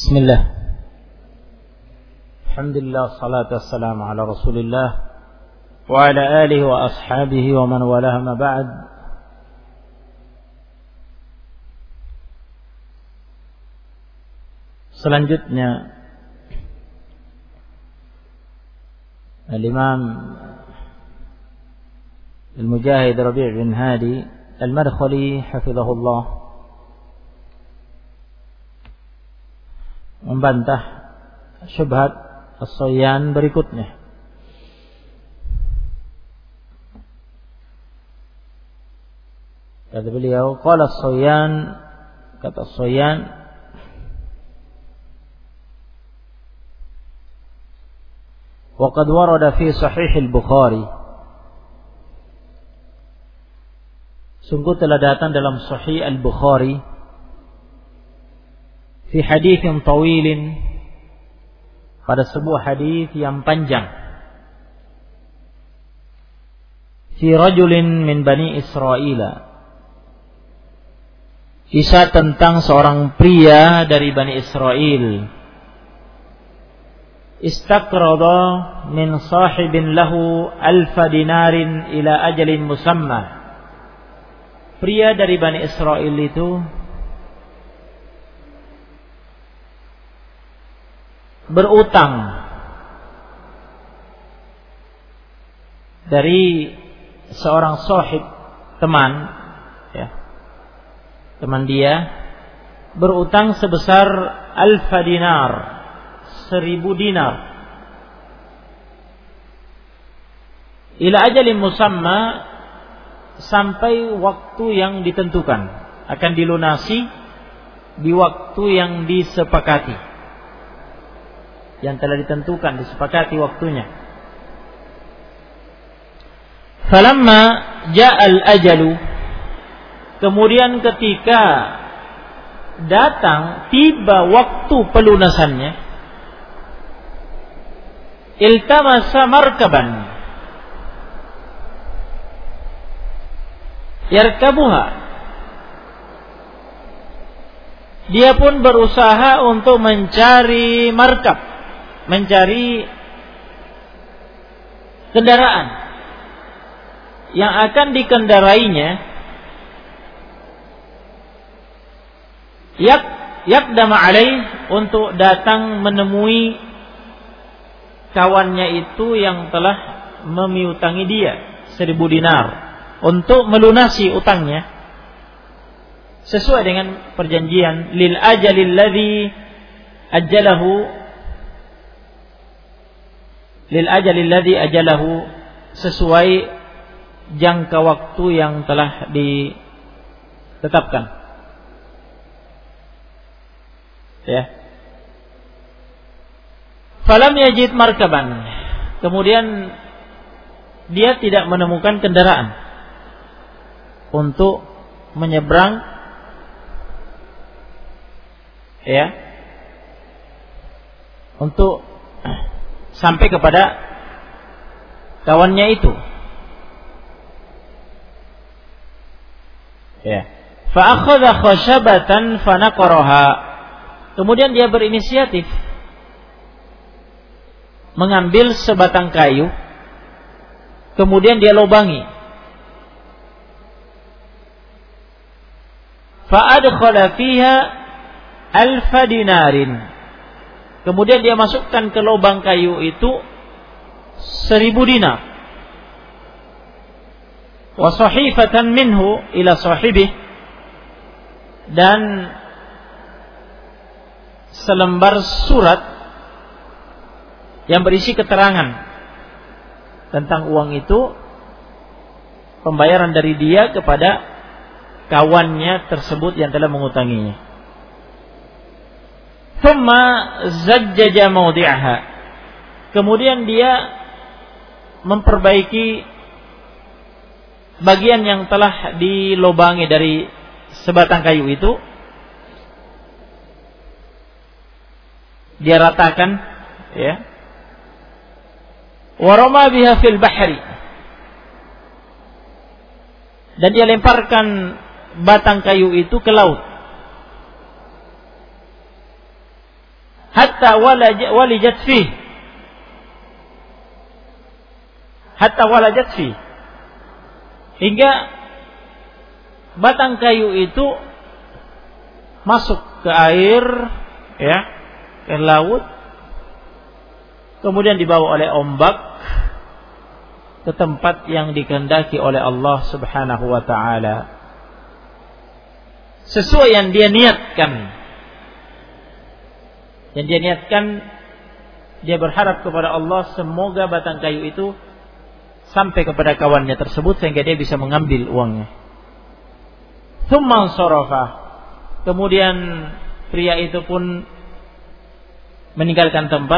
Bismillah. Alhamdulillah, salatu wassalamu ala Rasulillah wa ala alihi wa ashabihi wa man walaha ma ba'd. Selanjutnya Al-Imam Al-Mujahid Rabi' bin Hadi Al-Madkhali hafizahullah membantah syubhat as-Sayyan berikutnya. Kata beliau, qala as-Sayyan, kata as-Sayyan, wa qad warada fi sahih al-Bukhari, sungguh telah datang dalam sahih al-Bukhari fi haditsin tawilin, pada sebuah hadis yang panjang, fi rajulin min bani Israil, kisah tentang seorang pria dari Bani Israel, istaqrada min sahibin lahu alfa dinarin ila ajalin musamma. Pria dari Bani Israel itu berutang dari seorang sahib, teman, ya, teman dia, berutang sebesar alfa dinar, 1000 dinar, ila ajalin musamma, sampai waktu yang ditentukan, akan dilunasi di waktu yang disepakati, yang telah ditentukan, disepakati waktunya. Falamma ja'al ajalu, kemudian ketika datang, tiba waktu pelunasannya, iltamasa markaban yarkabuha, dia pun berusaha untuk mencari markab, mencari kendaraan yang akan dikendarainya, yakdama alaih, untuk datang menemui kawannya itu yang telah memiutangi dia 1000 dinar untuk melunasi utangnya sesuai dengan perjanjian, lil ajalil ladzi ajjalahu, lil ajalil ladzi ajalahu, sesuai jangka waktu yang telah ditetapkan, ya. Falam yajid markaban, kemudian dia tidak menemukan kendaraan untuk menyeberang, ya, untuk sampai kepada kawannya itu, ya. Fa akhadha khashabatan fa naqaraha, kemudian dia berinisiatif mengambil sebatang kayu, kemudian dia lobangi. Fa adkhala fiha alfa dinarin, kemudian dia masukkan ke lubang kayu itu 1000 dinar. Wa sahifatan minhu ila sahibih, dan selembar surat yang berisi keterangan tentang uang itu, pembayaran dari dia kepada kawannya tersebut yang telah mengutanginya. Thumma zajjaja mawdi'aha, kemudian dia memperbaiki bagian yang telah dilobangi dari sebatang kayu itu, dia ratakan, ya. Wa rama biha fil bahri, dan dia lemparkan batang kayu itu ke laut. hatta walijat fi. Hatta walajat fi. Hingga batang kayu itu masuk ke air, ya, ke laut, kemudian dibawa oleh ombak ke tempat yang dikehendaki oleh Allah Subhanahu wa taala. Sesuai yang dia niatkan. Yang dia niatkan, dia berharap kepada Allah semoga batang kayu itu sampai kepada kawannya tersebut sehingga dia bisa mengambil uangnya. Tsumma sarafa. Kemudian pria itu pun meninggalkan tempat.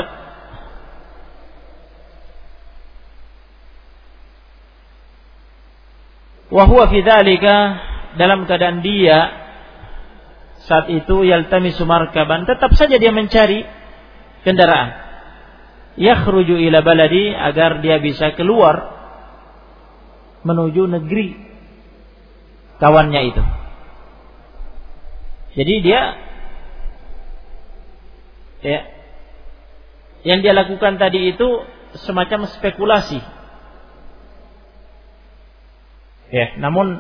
Wa huwa fi dzalika, dalam keadaan dia saat itu yaltamisu markaban, tetap saja dia mencari kendaraan. Yakhruju ila baladi, agar dia bisa keluar menuju negeri kawannya itu. Jadi dia, ya, yang dia lakukan tadi itu semacam spekulasi. Ya, namun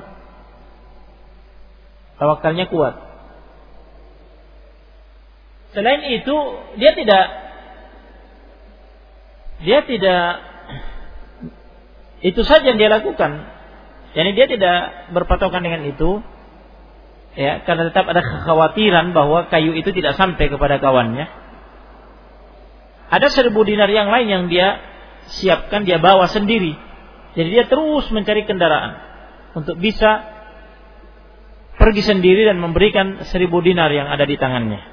tawakalnya kuat. Selain itu, dia tidak itu saja yang dia lakukan. Yani dia tidak berpatokan dengan itu, ya, karena tetap ada kekhawatiran bahwa kayu itu tidak sampai kepada kawannya. Ada 1000 dinar yang lain yang dia siapkan, dia bawa sendiri. Jadi dia terus mencari kendaraan untuk bisa pergi sendiri dan memberikan 1000 dinar yang ada di tangannya.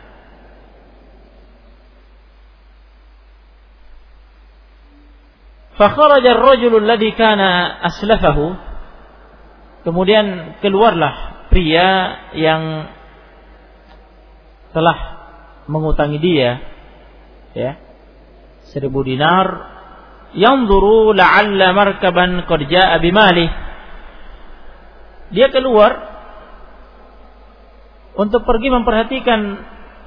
Fakharaja ar-rajulu alladhi kana aslafahu. Kemudian keluarlah pria yang telah mengutangi dia, ya, 1000 dinar. Yanzuru la'alla markaban qad jaa'a bimalih. Dia keluar untuk pergi memperhatikan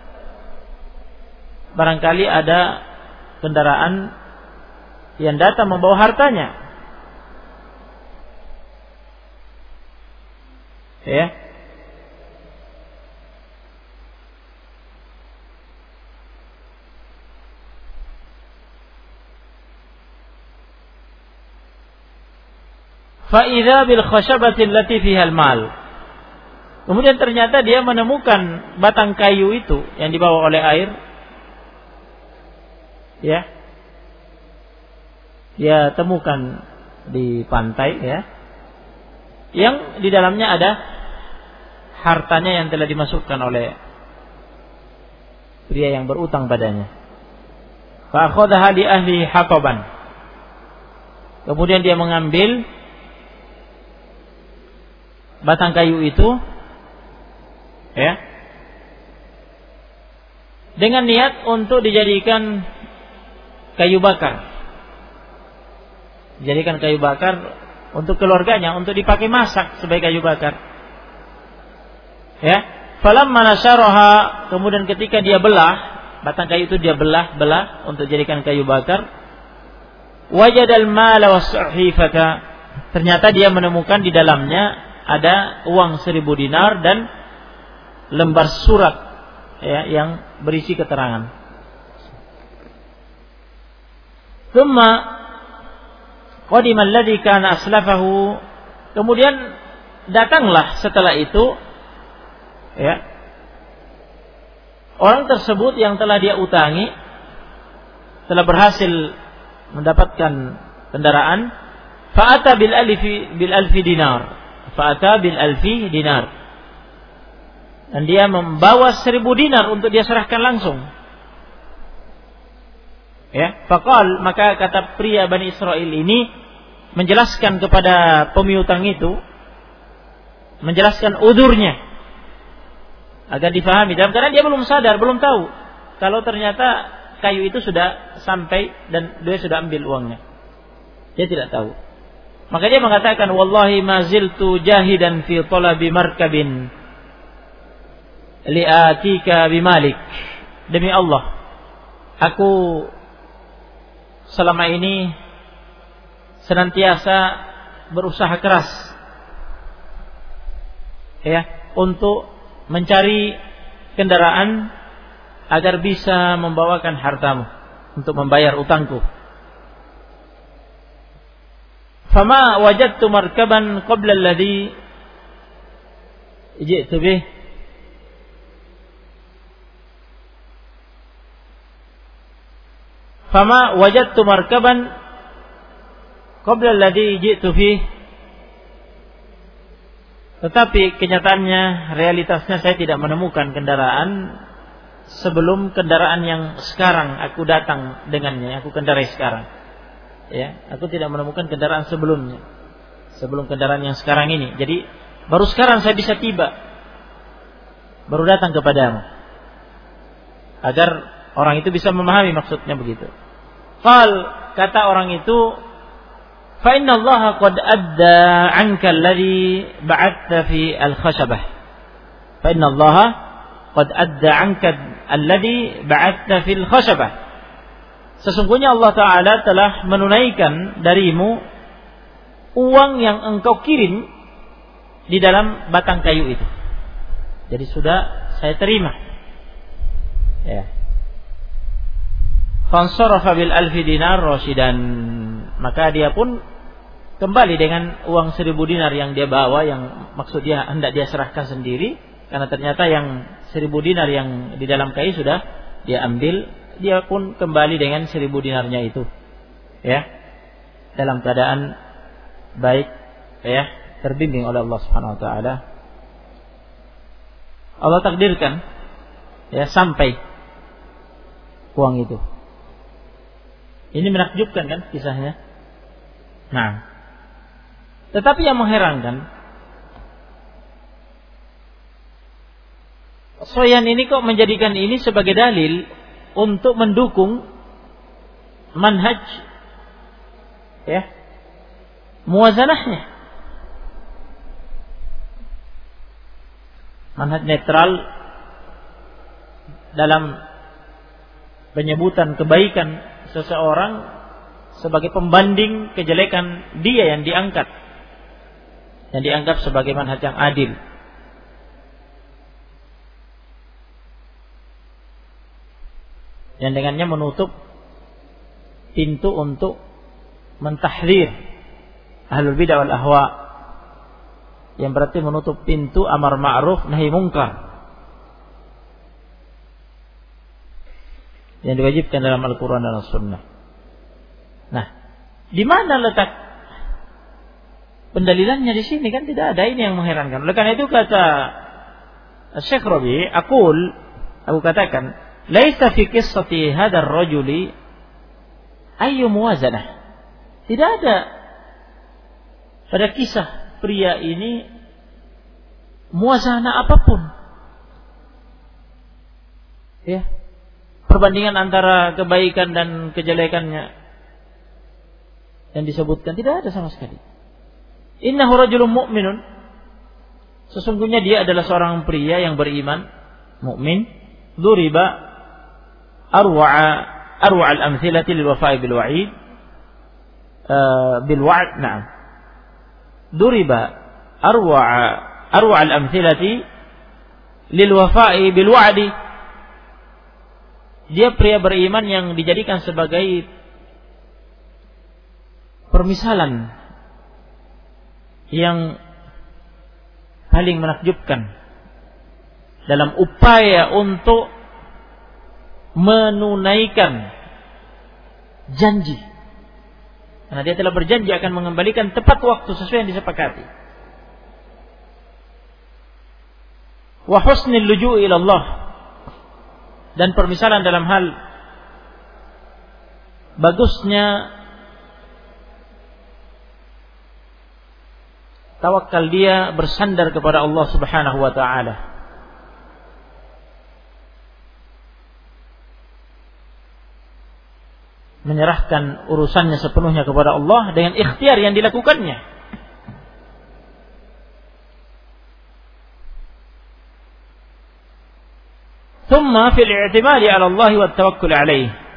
barangkali ada kendaraan yang datang membawa hartanya. Ya. Fa idza bil khashabati allati fiha al mal. Kemudian ternyata dia menemukan batang kayu itu yang dibawa oleh air. Ya. Dia temukan di pantai, ya, yang di dalamnya ada hartanya yang telah dimasukkan oleh pria yang berutang padanya. Fa akhadha li ahli hataban. Kemudian dia mengambil batang kayu itu, ya, dengan niat untuk dijadikan kayu bakar. Jadikan kayu bakar untuk keluarganya, untuk dipakai masak sebagai kayu bakar. Ya, falamma nasyaraha, kemudian ketika dia belah, batang kayu itu dia belah untuk jadikan kayu bakar. Wajadal mala was-sahifata, ternyata dia menemukan di dalamnya ada uang 1000 dinar dan lembar surat, ya, yang berisi keterangan. Tsumma qadima alladhi kana aslafahu, kemudian datanglah setelah itu, ya, orang tersebut yang telah dia utangi, telah berhasil mendapatkan kendaraan. Fa'ata bil alfi dinar. Fa'ata bil alfi dinar. Dan dia membawa 1000 dinar untuk dia serahkan langsung. Ya, faqal, maka kata pria Bani Israil ini menjelaskan kepada pemiutang itu, menjelaskan udurnya agar difahami. Dalam keadaan dia belum sadar, belum tahu kalau ternyata kayu itu sudah sampai dan dia sudah ambil uangnya. Dia tidak tahu. Maka dia mengatakan, wallahi ma ziltu jahidan fi talabi markabin li'atika bimalik. Demi Allah, aku selama ini senantiasa berusaha keras ya untuk mencari kendaraan agar bisa membawakan hartamu untuk membayar utangku. Fama wajadtu markaban qabla alladhi ji'tu bih. Fama wajadtu markaban qabla alladhi ji'tu bih. Tetapi kenyataannya, realitasnya saya tidak menemukan kendaraan sebelum kendaraan yang sekarang aku datang dengannya, aku kendarai sekarang. Ya, aku tidak menemukan kendaraan sebelumnya, sebelum kendaraan yang sekarang ini. Jadi baru sekarang saya bisa tiba, baru datang kepadamu, agar orang itu bisa memahami maksudnya begitu. Kata orang itu, fa inna Allah qad adda 'anka alladhi ba'atha fi al-khashabah. Fa inna Allah qad adda 'anka alladhi ba'atha fil khashabah. Sesungguhnya Allah Ta'ala telah menunaikan darimu uang yang engkau kirim di dalam batang kayu itu. Jadi sudah saya terima. Ya. Fansarafa bil alfi dinar rasyidan. Maka dia pun kembali dengan uang 1000 dinar yang dia bawa, yang maksud dia hendak dia serahkan sendiri, karena ternyata yang 1000 dinar yang di dalam kayu sudah dia ambil. Dia pun kembali dengan 1000 dinarnya itu, ya, dalam keadaan baik, ya, terbimbing oleh Allah Subhanahu Wa Taala. Allah takdirkan, ya, sampai uang itu. Ini menakjubkan kan kisahnya. Nah, tetapi yang mengherankan, Soyan ini kok menjadikan ini sebagai dalil untuk mendukung manhaj, ya, muwazanahnya, manhaj netral dalam penyebutan kebaikan seseorang sebagai pembanding kejelekan dia yang diangkat, yang dianggap sebagai manhaj yang adil. Yang dengannya menutup pintu untuk mentahdzir ahlul bidah wal ahwa, yang berarti menutup pintu amar ma'ruf nahi mungkar yang diwajibkan dalam Al-Quran dan As-Sunnah. Nah, di mana letak pendalilannya di sini? Kan tidak ada. Ini yang mengherankan. Oleh karena itu kata Syekh Rabi, aku katakan, laisa fi qissati hadzal rajuli ayyu muwazanah. Tidak ada pada kisah pria ini muwazanah apapun. Ya. Perbandingan antara kebaikan dan kejelekannya yang disebutkan tidak ada sama sekali. Innahu rajulun mu'minun. Sesungguhnya dia adalah seorang pria yang beriman, mukmin. Duriba arwa al-amthilati lil wafa'i bil wa'id bil wa'd. Na'am. Duriba arwa al-amthilati lil wafa'i bil wa'di. Dia pria beriman yang dijadikan sebagai permisalan yang paling menakjubkan dalam upaya untuk menunaikan janji. Karena dia telah berjanji akan mengembalikan tepat waktu sesuai yang disepakati. Wa husnil luju' ila Allah. Dan permisalan dalam hal bagusnya tawakal dia bersandar kepada Allah Subhanahu wa taala. Menyerahkan urusannya sepenuhnya kepada Allah dengan ikhtiar yang dilakukannya. Thumma fil i'timadi 'ala Allah wa tawakkul 'alaihi.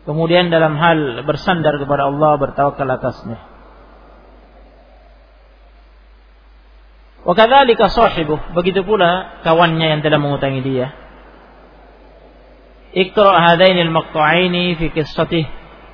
kemudian dalam hal bersandar kepada Allah, bertawakal atasnya. Wa kadzalika sahibuh, begitu pula kawannya yang telah mengutangi dia. Iqra' hadainil maqtu'aini fi qissatih.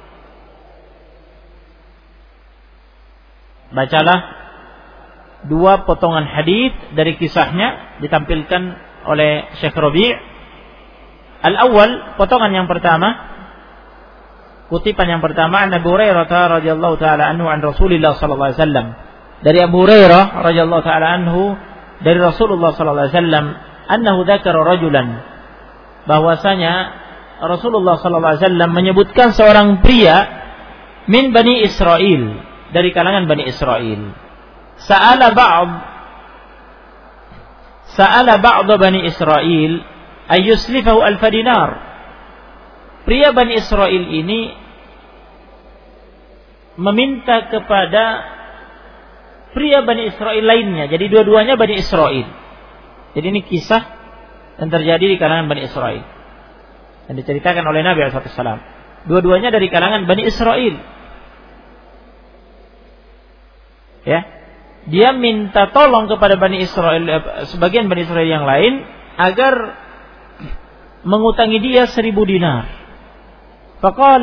Bacalah dua potongan hadis dari kisahnya ditampilkan oleh Syekh Rabi'. Al-awwal, potongan yang pertama, kutipan yang pertama, an Abu Hurairah radhiyallahu taala anhu an Rasulillah sallallahu alaihi wasallam. Dari Abu Hurairah radhiyallahu taala anhu dari Rasulullah sallallahu alaihi wasallam, annahu dzakara rajulan, bahwasanya Rasulullah sallallahu alaihi wasallam menyebutkan seorang pria min Bani Israil, dari kalangan Bani Israil. Sa'ala ba'd Bani Israil ayyuslifahu alfa dinar. Pria Bani Israil ini meminta kepada pria Bani Israil lainnya. Jadi dua-duanya Bani Israil. Jadi ini kisah yang terjadi di kalangan Bani Israil yang diceritakan oleh Nabi SAW. Dua-duanya dari kalangan Bani Israil. Ya, dia minta tolong kepada Bani Israil, sebagian Bani Israil yang lain, agar mengutangi dia 1000 dinar. Faqal,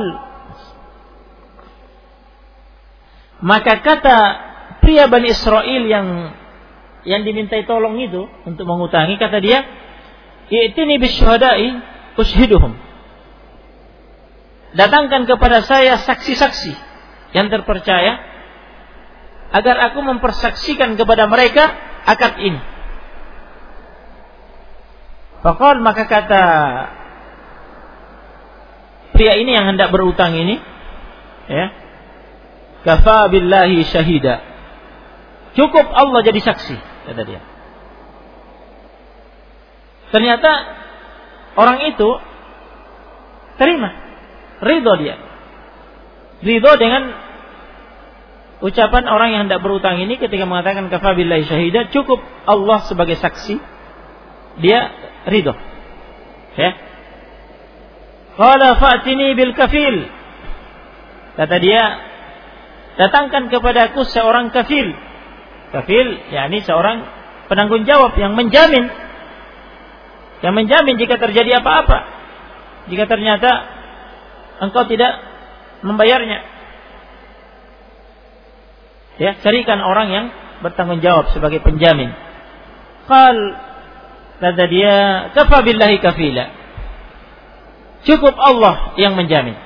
maka kata pria Bani Israil yang dimintai tolong itu untuk mengutangi, kata dia, "I'tini bisyuhada'i ushiduhum." Datangkan kepada saya saksi-saksi yang terpercaya agar aku mempersaksikan kepada mereka akad ini. Faqal, maka kata pria ini yang hendak berutang ini, ya, kafa billahi syahida. Cukup Allah jadi saksi, kata dia. Ternyata orang itu terima, ridho dia. Ridho dengan ucapan orang yang hendak berutang ini ketika mengatakan kafa billahi syahida, cukup Allah sebagai saksi. Dia ridho. Ya. Qala fa'tini bil kafil. Kata dia, datangkan kepadaku seorang kafil. Kafil, yakni seorang penanggung jawab yang menjamin. Yang menjamin jika terjadi apa-apa. Jika ternyata engkau tidak membayarnya. Ya, carikan orang yang bertanggung jawab sebagai penjamin. Qal, kata dia, kafa billahi kafila. Cukup Allah yang menjamin.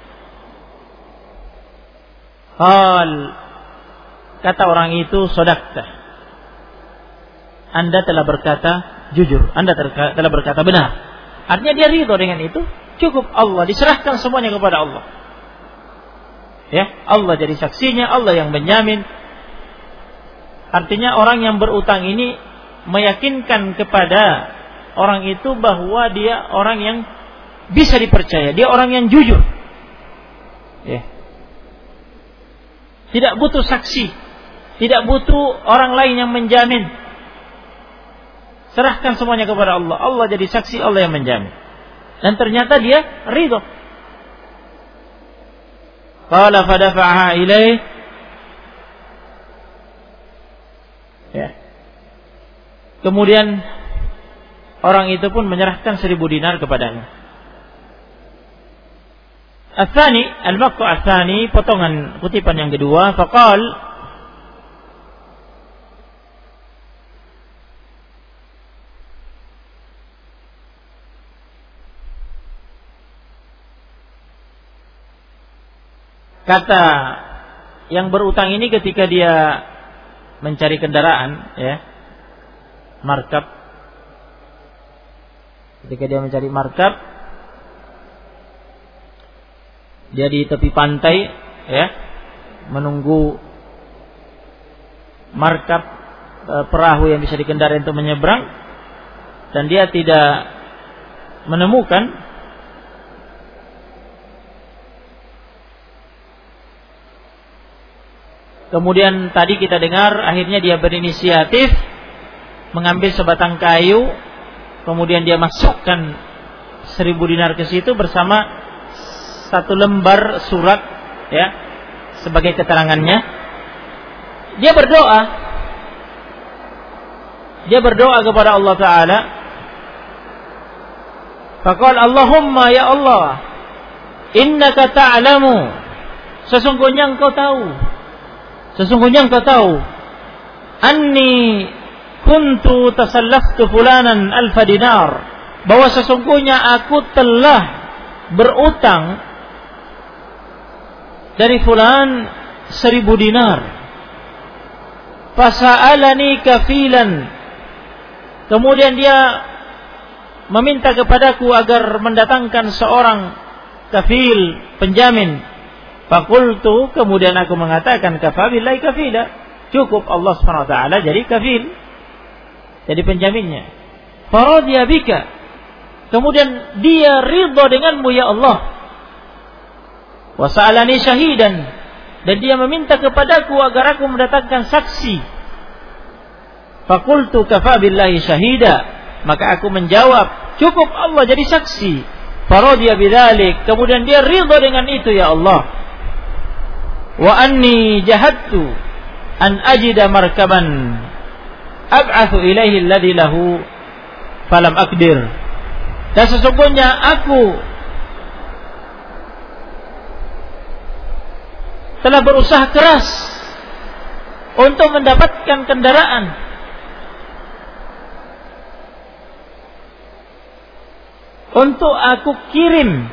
Qal, kata orang itu, sadaqta. Anda telah berkata jujur, Anda telah berkata benar. Artinya dia ridho dengan itu. Cukup Allah, diserahkan semuanya kepada Allah. Ya, Allah jadi saksinya, Allah yang menjamin. Artinya orang yang berutang ini meyakinkan kepada orang itu bahwa dia orang yang bisa dipercaya, dia orang yang jujur. Ya. Tidak butuh saksi, tidak butuh orang lain yang menjamin. Serahkan semuanya kepada Allah. Allah jadi saksi, Allah yang menjamin. Dan ternyata dia ridho. Qala fadafa'aha ilaih. Ya. Kemudian orang itu pun menyerahkan 1000 dinar kepadanya. Al-thani, al-maqtu' al-thani, potongan kutipan yang kedua, faqal, kata yang berutang ini ketika dia mencari kendaraan, ya, markab. Ketika dia mencari markab, dia di tepi pantai, ya, menunggu markab perahu yang bisa dikendarai untuk menyeberang, dan dia tidak menemukan. Kemudian tadi kita dengar akhirnya dia berinisiatif mengambil sebatang kayu, kemudian dia masukkan 1000 dinar ke situ bersama satu lembar surat, ya, sebagai keterangannya. Dia berdoa kepada Allah Ta'ala. Faqala Allahumma ya Allah, innaka ta'lamu, sesungguhnya engkau tahu, anni kuntu tasallaftu fulanan alfa dinar, bahwa sesungguhnya aku telah berutang dari fulan 1000 dinar. Fasa'alani kafilan, kemudian dia meminta kepadaku agar mendatangkan seorang kafil, penjamin. Faqultu, kemudian aku mengatakan, kafa billahi kafila, cukup Allah Subhanahu wa taala jadi kafil, jadi penjaminnya. Faradiya bika, kemudian dia ridha denganmu ya Allah. Wa sa'alani syahidan, dan dia meminta kepadaku agar aku mendatangkan saksi. Faqultu kafa billahi syahida, maka aku menjawab, cukup Allah jadi saksi. Faradiya bidzalik, kemudian dia ridha dengan itu ya Allah. Wa anni jahadtu an ajida markaban ab'athu ilaihi alladhi lahu falam aqdir, dan sesungguhnya aku telah berusaha keras untuk mendapatkan kendaraan untuk aku kirim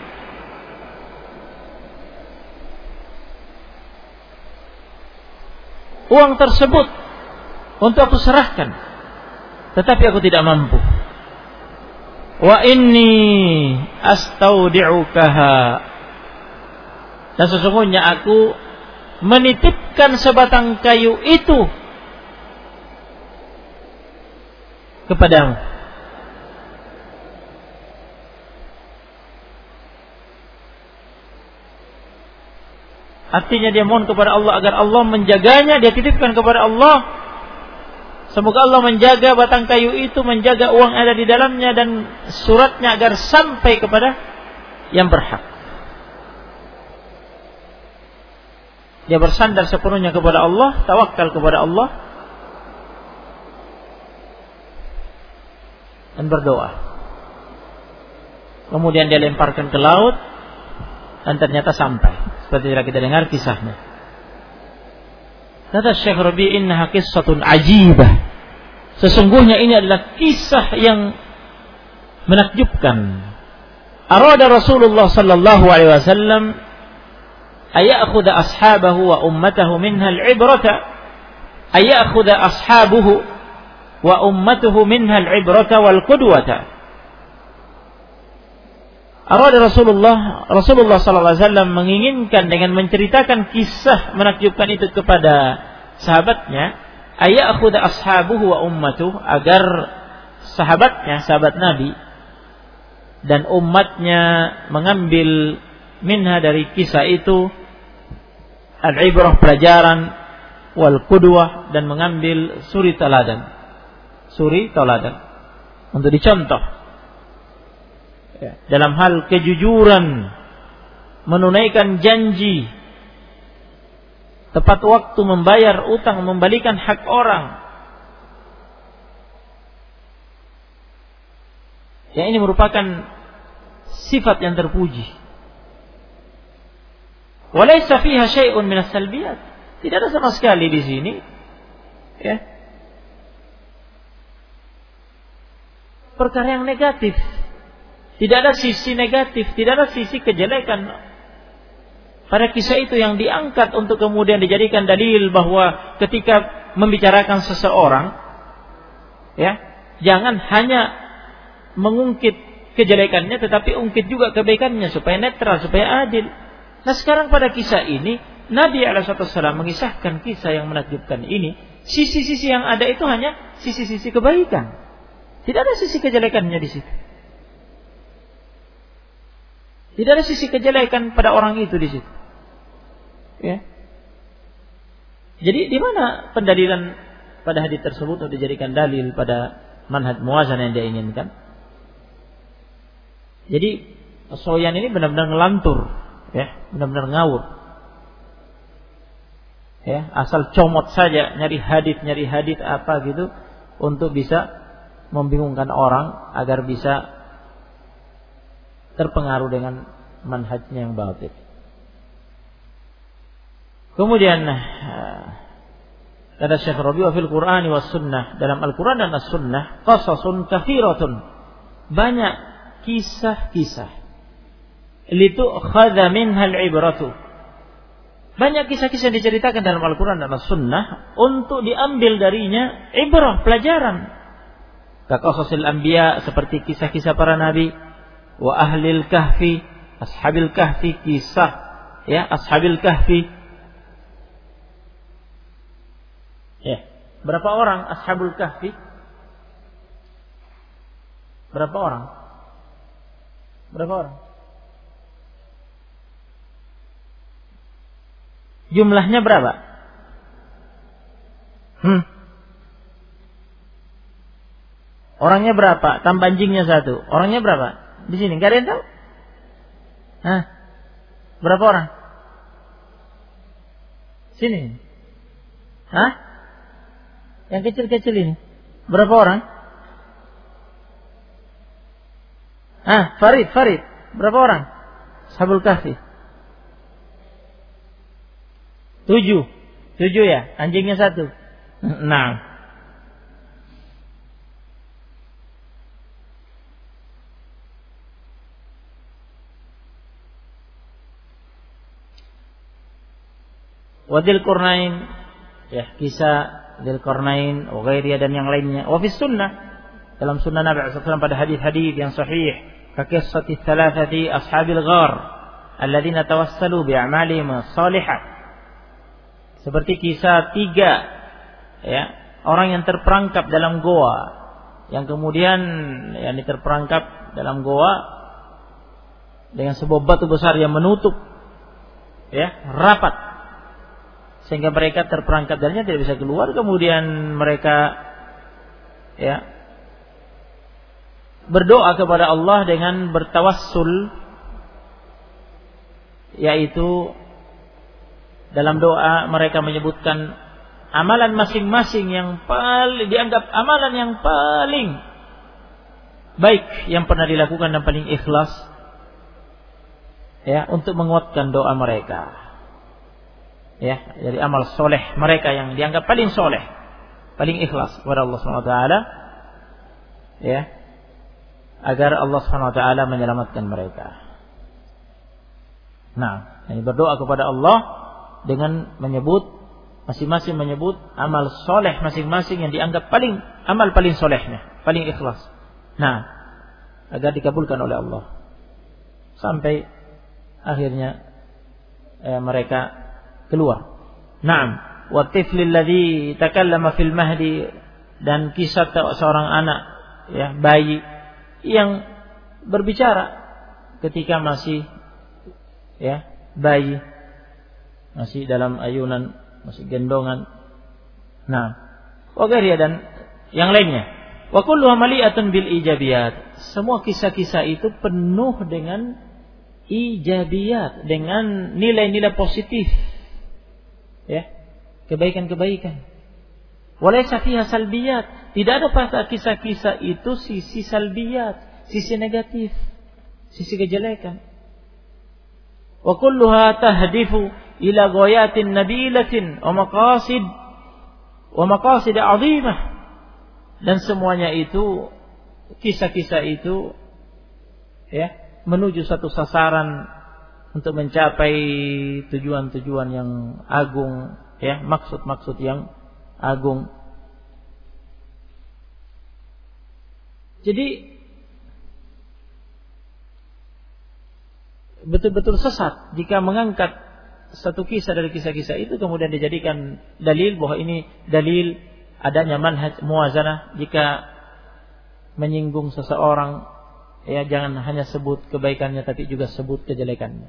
uang tersebut, untuk aku serahkan, tetapi aku tidak mampu. Wa inni astaudi'ukaha, dan sesungguhnya aku menitipkan sebatang kayu itu kepadamu. Artinya dia mohon kepada Allah agar Allah menjaganya, dia titipkan kepada Allah. Semoga Allah menjaga batang kayu itu, menjaga uang ada di dalamnya dan suratnya agar sampai kepada yang berhak. Dia bersandar sepenuhnya kepada Allah, tawakal kepada Allah, dan berdoa. Kemudian dia lemparkan ke laut, dan ternyata sampai. Seperti yang kita dengar kisahnya. Kata Syekh Rabi, innaha qissatun ajibah, sesungguhnya ini adalah kisah yang menakjubkan. Arada Rasulullah sallallahu alaihi wasallam ayakhudha ashabahu wa ummatahu minha al-ibrata, ayakhudha ashabuhu wa ummatuhu minha al-ibrata wal qudwata. Arada Rasulullah sallallahu alaihi wasallam menginginkan dengan menceritakan kisah menakjubkan itu kepada sahabatnya, ayakhudha ashabuhu wa ummatuhu, agar sahabatnya, sahabat Nabi dan umatnya mengambil minha dari kisah itu al-ibrah, pelajaran, wal qudwah, dan mengambil suri teladan untuk dicontoh dalam hal kejujuran, menunaikan janji, tepat waktu membayar utang, membalikan hak orang. Yang ini merupakan sifat yang terpuji. Walaysa fiha syai'un minas salbiyat, tidak ada sama sekali di sini, ya, perkara yang negatif. Tidak ada sisi negatif, tidak ada sisi kejelekan pada kisah itu yang diangkat untuk kemudian dijadikan dalil bahwa ketika membicarakan seseorang, ya, jangan hanya mengungkit kejelekannya, tetapi ungkit juga kebaikannya supaya netral, supaya adil. Nah, sekarang pada kisah ini Nabi SAW mengisahkan kisah yang menakjubkan ini. Sisi-sisi yang ada itu hanya sisi-sisi kebaikan, tidak ada sisi kejelekannya di situ. Tidak ada sisi kejelekan pada orang itu di situ. Ya. Jadi di mana pendalilan pada hadis tersebut untuk dijadikan dalil pada manhaj muwazan yang dia inginkan? Jadi Soyan ini benar-benar ngelantur, Ya, benar-benar ngawur. Ya, asal comot saja nyari hadits apa gitu untuk bisa membingungkan orang agar bisa terpengaruh dengan manhajnya yang batil. Kemudian kata Syekh Rabi' wa fil Qur'ani was sunnah, dalam Al-Qur'an dan As-Sunnah qasasun kathiratun, banyak kisah-kisah litu'khadha minhal ibratu, banyak kisah-kisah yang diceritakan dalam Al-Quran dan As-Sunnah untuk diambil darinya ibrah, pelajaran. Kaqasasil anbiya, seperti kisah-kisah para nabi, wa ahlil kahfi, ashabil kahfi, kisah ya ashabil kahfi. Ya, berapa orang ashabul kahfi? Berapa orang? Berapa orang? Jumlahnya berapa? Orangnya berapa? Tambah anjingnya 1. Orangnya berapa? Di sini enggak ada yang tahu? Berapa orang? Sini. Yang kecil-kecil ini. Berapa orang? Farid. Berapa orang? Ashabul Kahfi. 7 ya, anjingnya 1. 6. Wadil Qurnain, ya, kisah Dzul Qarnain, Ugairiyah dan yang lainnya. Wa fis sunnah, dalam sunnah Nabi sallallahu alaihi wasallam pada hadis-hadis yang sahih, kakissati thalathati ashabil ghar alladzina tawassalu bi a'malihim shalihah. Seperti kisah 3 ya, orang yang terperangkap dalam goa, yang kemudian terperangkap dalam goa dengan sebuah batu besar yang menutup ya rapat, sehingga mereka terperangkap darinya, tidak bisa keluar. Kemudian mereka ya berdoa kepada Allah dengan bertawassul, yaitu dalam doa mereka menyebutkan amalan masing-masing yang paling dianggap amalan yang paling baik yang pernah dilakukan dan paling ikhlas ya, untuk menguatkan doa mereka. Ya, dari amal soleh mereka yang dianggap paling soleh, paling ikhlas kepada Allah Subhanahu wa taala, ya, agar Allah Subhanahu wa taala menyelamatkan mereka. Nah, ini berdoa kepada Allah dengan menyebut, masing-masing menyebut amal soleh masing-masing yang dianggap amal paling solehnya, paling ikhlas. Nah, agar dikabulkan oleh Allah. Sampai akhirnya mereka keluar. Naam, wa tiflil ladzi takallama fil mahdi, dan kisah seorang anak ya, bayi yang berbicara ketika masih ya bayi, masih dalam ayunan, masih gendongan. Nah, wa ghairiya dan yang lainnya. Wa kulluha mali'atun bil ijabiyat. Semua kisah-kisah itu penuh dengan ijabiyat, dengan nilai-nilai positif. Ya, kebaikan-kebaikan. Walaysa fiha salbiyat. Tidak ada pada kisah-kisah itu sisi salbiyat, sisi negatif, sisi kejelekan. Wa kulluha tahdifu ila ghayatin nabilatin wa maqasid 'azimah. Dan semuanya itu, kisah-kisah itu ya, menuju satu sasaran untuk mencapai tujuan-tujuan yang agung, ya, maksud-maksud yang agung. Jadi betul-betul sesat jika mengangkat satu kisah dari kisah-kisah itu kemudian dijadikan dalil bahwa ini dalil adanya manhaj muwazanah. Jika menyinggung seseorang, ya, jangan hanya sebut kebaikannya tapi juga sebut kejelekannya.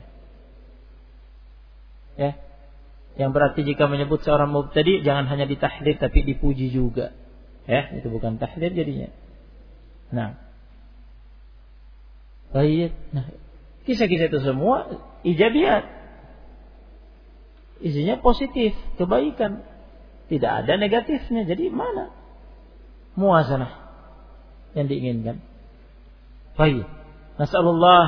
Ya. Yang berarti jika menyebut seorang mubtadi jangan hanya ditahdir tapi dipuji juga. Ya, itu bukan tahdir jadinya. Nah. Baik. Nah, Kisah-kisah itu semua ijabiyat. Isinya positif, kebaikan. Tidak ada negatifnya. Jadi mana muwazanah yang diinginkan? Baik. Nas'alullah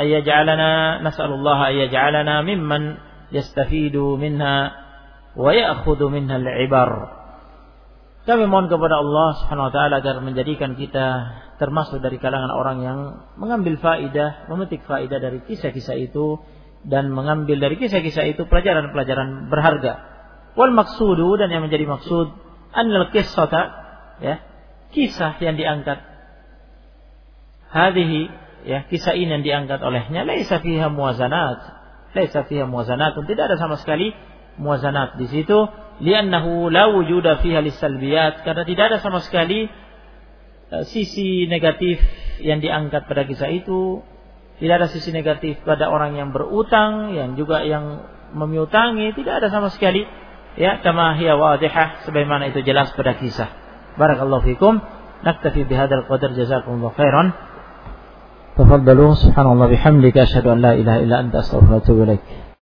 ayyaj'alana mimman yastafidu minha wa ya'khudhu minha al-ibar. Kami mohon kepada Allah Subhanahu wa taala agar menjadikan kita termasuk dari kalangan orang yang mengambil faidah, memetik faidah dari kisah-kisah itu dan mengambil dari kisah-kisah itu pelajaran-pelajaran berharga. Wal maqsudu, dan yang menjadi maksud annal qissata, ya, kisah yang diangkat hadhihi, ya, kisah ini yang diangkat olehnya laisa fiha muwazanat, tidak ada sama sekali muwazanat di situ, li'annahu la wujuda fiha lis-salbiyat, karena tidak ada sama sekali sisi negatif yang diangkat pada kisah itu. Tidak ada sisi negatif pada orang yang berutang, yang juga yang memiutangi, tidak ada sama sekali. Ya, kama hiya wadihah, sebagaimana itu jelas pada kisah. Barakallahu fikum. Naktafi bihadzal qadar, jazakumullahu khairan. Tafaddalu, subhanallah bihamdika, asyhadu an la ilaha illa anta, astaghfiruka wa atubu ilaik.